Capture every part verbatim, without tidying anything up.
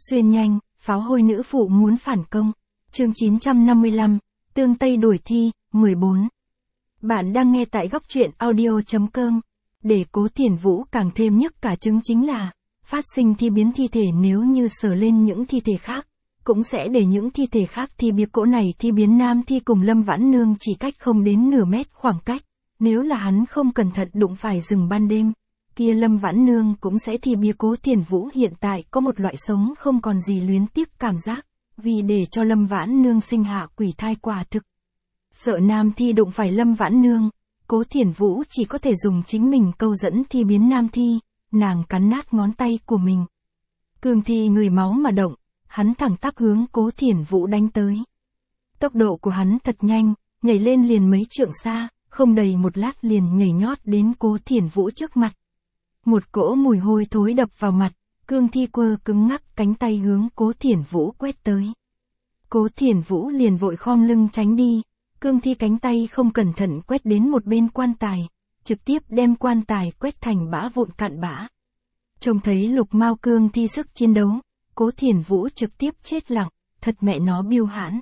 Xuyên nhanh, pháo hôi nữ phụ muốn phản công. Chương chín trăm năm mươi lăm, Tương Tây đuổi thi, mười bốn. Bạn đang nghe tại góc truyện audio.com. Để Cố Thiển Vũ càng thêm nhức cả trứng chính là, phát sinh thi biến thi thể nếu như sờ lên những thi thể khác, cũng sẽ để những thi thể khác thi biệt cỗ này thi biến nam thi cùng Lâm Vãn Nương chỉ cách không đến nửa mét khoảng cách. Nếu là hắn không cẩn thận đụng phải rừng ban đêm, kia Lâm Vãn Nương cũng sẽ thi bia. Cố Thiển Vũ hiện tại có một loại sống không còn gì luyến tiếc cảm giác, vì để cho Lâm Vãn Nương sinh hạ quỷ thai quả thực. Sợ nam thi đụng phải Lâm Vãn Nương, Cố Thiển Vũ chỉ có thể dùng chính mình câu dẫn thi biến nam thi, nàng cắn nát ngón tay của mình. Cương thi người máu mà động, hắn thẳng tắp hướng Cố Thiển Vũ đánh tới. Tốc độ của hắn thật nhanh, nhảy lên liền mấy trượng xa, không đầy một lát liền nhảy nhót đến Cố Thiển Vũ trước mặt. Một cỗ mùi hôi thối đập vào mặt, cương thi quơ cứng ngắc cánh tay hướng Cố Thiển Vũ quét tới. Cố Thiển Vũ liền vội khom lưng tránh đi, cương thi cánh tay không cẩn thận quét đến một bên quan tài, trực tiếp đem quan tài quét thành bã vụn cạn bã. Trông thấy lục mao cương thi sức chiến đấu, Cố Thiển Vũ trực tiếp chết lặng, thật mẹ nó biêu hãn.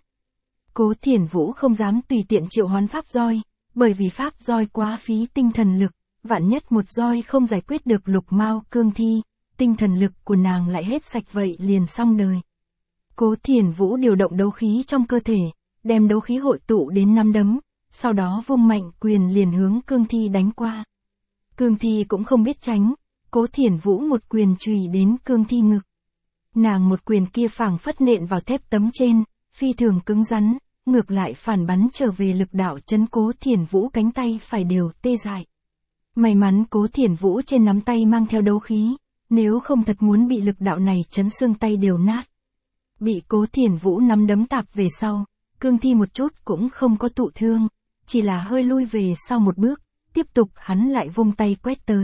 Cố Thiển Vũ không dám tùy tiện triệu hoán pháp roi, bởi vì pháp roi quá phí tinh thần lực, vạn nhất một roi không giải quyết được lục mao cương thi, tinh thần lực của nàng lại hết sạch vậy liền xong đời. Cố Thiển Vũ điều động đấu khí trong cơ thể, đem đấu khí hội tụ đến năm đấm, sau đó vung mạnh quyền liền hướng cương thi đánh qua. Cương thi cũng không biết tránh, Cố Thiển Vũ một quyền chùy đến cương thi ngực. Nàng một quyền kia phảng phất nện vào thép tấm trên, phi thường cứng rắn, ngược lại phản bắn trở về lực đạo chấn Cố Thiển Vũ cánh tay phải đều tê dại. May mắn Cố Thiển Vũ trên nắm tay mang theo đấu khí, nếu không thật muốn bị lực đạo này chấn xương tay đều nát. Bị Cố Thiển Vũ nắm đấm tạp về sau, cương thi một chút cũng không có tụ thương, chỉ là hơi lui về sau một bước, tiếp tục hắn lại vung tay quét tới.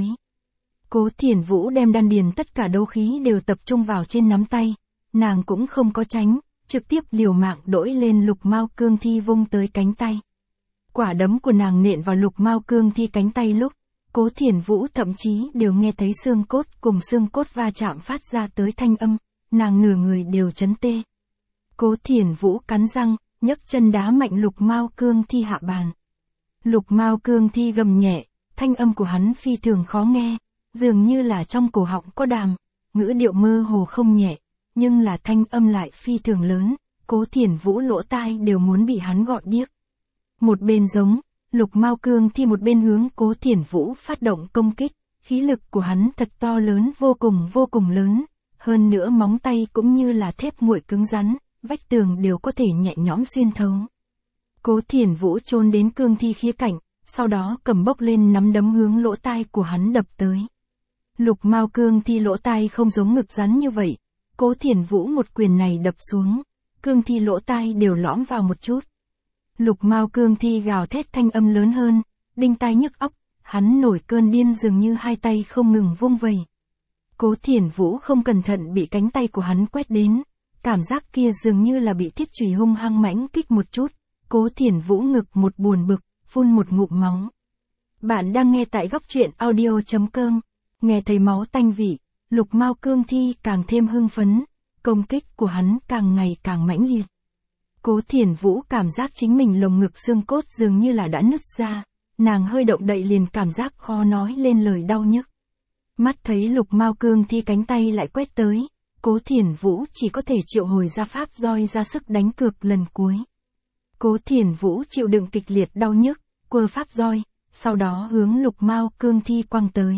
Cố Thiển Vũ đem đan điền tất cả đấu khí đều tập trung vào trên nắm tay, nàng cũng không có tránh, trực tiếp liều mạng đỗi lên lục mao cương thi vung tới cánh tay. Quả đấm của nàng nện vào lục mao cương thi cánh tay lúc, Cố Thiển Vũ thậm chí đều nghe thấy xương cốt cùng xương cốt va chạm phát ra tới thanh âm, nàng nửa người đều chấn tê. Cố Thiển Vũ cắn răng, nhấc chân đá mạnh lục mao cương thi hạ bàn. Lục mao cương thi gầm nhẹ, thanh âm của hắn phi thường khó nghe, dường như là trong cổ họng có đàm, ngữ điệu mơ hồ không nhẹ, nhưng là thanh âm lại phi thường lớn, Cố Thiển Vũ lỗ tai đều muốn bị hắn gọi điếc. Một bên giống, lục mao cương thi một bên hướng Cố Thiển Vũ phát động công kích, khí lực của hắn thật to lớn vô cùng vô cùng lớn, hơn nữa móng tay cũng như là thép nguội cứng rắn, vách tường đều có thể nhẹ nhõm xuyên thấu. Cố Thiển Vũ chôn đến cương thi khía cạnh, sau đó cầm bốc lên nắm đấm hướng lỗ tai của hắn đập tới. Lục mao cương thi lỗ tai không giống ngực rắn như vậy, Cố Thiển Vũ một quyền này đập xuống, cương thi lỗ tai đều lõm vào một chút. Lục mao cương thi gào thét thanh âm lớn hơn, đinh tai nhức óc, hắn nổi cơn điên dường như hai tay không ngừng vung vẩy. Cố Thiển Vũ không cẩn thận bị cánh tay của hắn quét đến, cảm giác kia dường như là bị thiết chùy hung hăng mãnh kích một chút, Cố Thiển Vũ ngực một buồn bực, phun một ngụm máu. Bạn đang nghe tại góc truyện audio.com, nghe thấy máu tanh vị, lục mao cương thi càng thêm hưng phấn, công kích của hắn càng ngày càng mãnh liệt. Cố Thiển Vũ cảm giác chính mình lồng ngực xương cốt dường như là đã nứt ra, nàng hơi động đậy liền cảm giác khó nói lên lời đau nhức. Mắt thấy lục mao cương thi cánh tay lại quét tới, Cố Thiển Vũ chỉ có thể triệu hồi ra pháp roi ra sức đánh cược lần cuối. Cố Thiển Vũ chịu đựng kịch liệt đau nhức, quơ pháp roi, sau đó hướng lục mao cương thi quăng tới.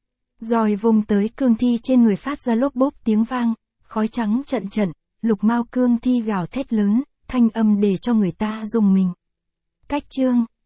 Roi vung tới cương thi trên người phát ra lốp bốp tiếng vang, khói trắng trận trận, lục mao cương thi gào thét lớn, thanh âm để cho người ta rùng mình. Cách chương